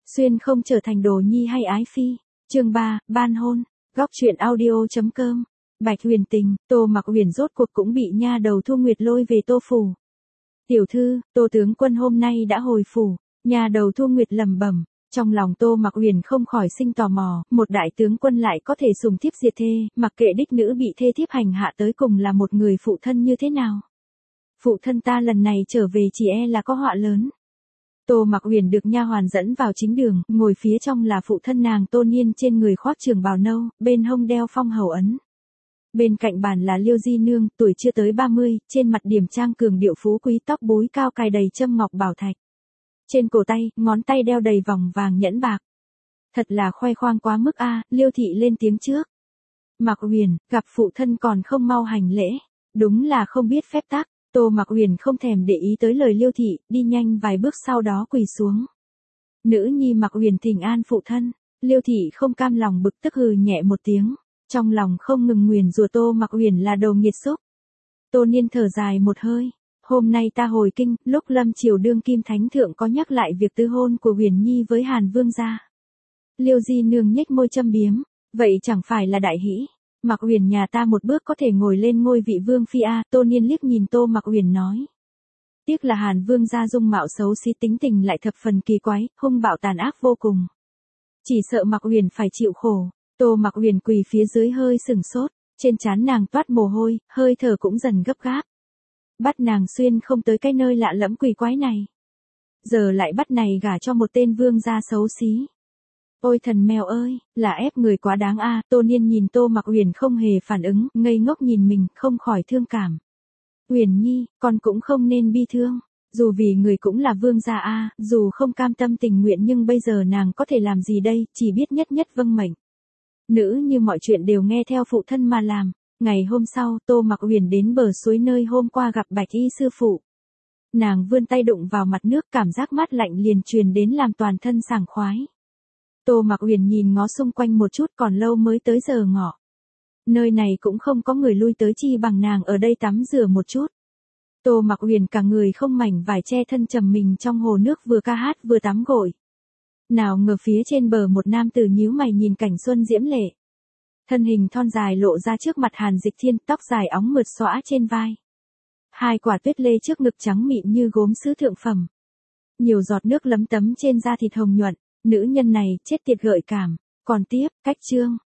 Xuyên không trở thành đồ nhi hay ái phi. Chương 3, ban hôn. Góc truyện audio.com. Bạch Huyền Tình, Tô Mặc Huyền rốt cuộc cũng bị nha đầu Thu Nguyệt lôi về Tô phủ. Tiểu thư, Tô tướng quân hôm nay đã hồi phủ. Nha đầu Thu Nguyệt lẩm bẩm. Trong lòng Tô Mặc Huyền không khỏi sinh tò mò, một đại tướng quân lại có thể sùng thiếp diệt thê, mặc kệ đích nữ bị thê thiếp hành hạ tới cùng là một người phụ thân như thế nào. Phụ thân ta lần này trở về chỉ e là có họa lớn. Tô Mặc Huyền được nha hoàn dẫn vào chính đường, ngồi phía trong là phụ thân nàng Tô Niên trên người khoác trường bào nâu, bên hông đeo phong hầu ấn. Bên cạnh bàn là Liêu Di Nương, tuổi chưa tới 30, trên mặt điểm trang cường điệu phú quý, tóc búi cao cài đầy châm ngọc bảo thạch. Trên cổ tay, ngón tay đeo đầy vòng vàng nhẫn bạc. Thật là khoe khoang quá mức a. Liêu thị lên tiếng trước. Mặc Huyền, gặp phụ thân còn không mau hành lễ, đúng là không biết phép tắc. Tô Mặc Huyền không thèm để ý tới lời Liêu thị, đi nhanh vài bước sau đó quỳ xuống. Nữ nhi Mặc Huyền thỉnh an phụ thân. Liêu thị không cam lòng bực tức hừ nhẹ một tiếng, trong lòng không ngừng nguyền rủa Tô Mặc Huyền là đồ nghiệt xúc. Tô Niên thở dài một hơi. Hôm nay ta hồi kinh, lúc lâm triều đương kim thánh thượng có nhắc lại việc tứ hôn của Huyền Nhi với Hàn Vương gia. Liêu Di Nương nhếch môi châm biếm, vậy chẳng phải là đại hỷ. Mặc Huyền nhà ta một bước có thể ngồi lên ngôi vị vương phi a. Tô Niên liếc nhìn Tô Mặc Huyền nói. Tiếc là Hàn Vương gia dung mạo xấu xí, tính tình lại thập phần kỳ quái, hung bạo tàn ác vô cùng. Chỉ sợ Mặc Huyền phải chịu khổ. Tô Mặc Huyền quỳ phía dưới hơi sừng sốt, trên trán nàng toát mồ hôi, hơi thở cũng dần gấp gáp. Bắt nàng xuyên không tới cái nơi lạ lẫm quỷ quái này. Giờ lại bắt này gả cho một tên vương gia xấu xí. Ôi thần mèo ơi, là ép người quá đáng a. Tô Niên nhìn Tô Mặc Huyền không hề phản ứng, ngây ngốc nhìn mình, không khỏi thương cảm. Huyền Nhi, con cũng không nên bi thương. Dù vì người cũng là vương gia a, dù không cam tâm tình nguyện nhưng bây giờ nàng có thể làm gì đây, chỉ biết nhất nhất vâng mệnh. Nữ như mọi chuyện đều nghe theo phụ thân mà làm. Ngày hôm sau, Tô Mặc Huyền đến bờ suối nơi hôm qua gặp Bạch Y sư phụ. Nàng vươn tay đụng vào mặt nước, cảm giác mát lạnh liền truyền đến làm toàn thân sảng khoái. Tô Mặc Huyền nhìn ngó xung quanh một chút, còn lâu mới tới giờ ngọ. Nơi này cũng không có người lui tới, chi bằng nàng ở đây tắm rửa một chút. Tô Mặc Huyền cả người không mảnh vải che thân trầm mình trong hồ nước, vừa ca hát vừa tắm gội. Nào ngờ phía trên bờ một nam tử nhíu mày nhìn cảnh xuân diễm lệ. Thân hình thon dài lộ ra trước mặt Hàn Dịch Thiên, tóc dài óng mượt xõa trên vai. Hai quả tuyết lê trước ngực trắng mịn như gốm sứ thượng phẩm. Nhiều giọt nước lấm tấm trên da thịt hồng nhuận, nữ nhân này chết tiệt gợi cảm. Còn tiếp, cách chương.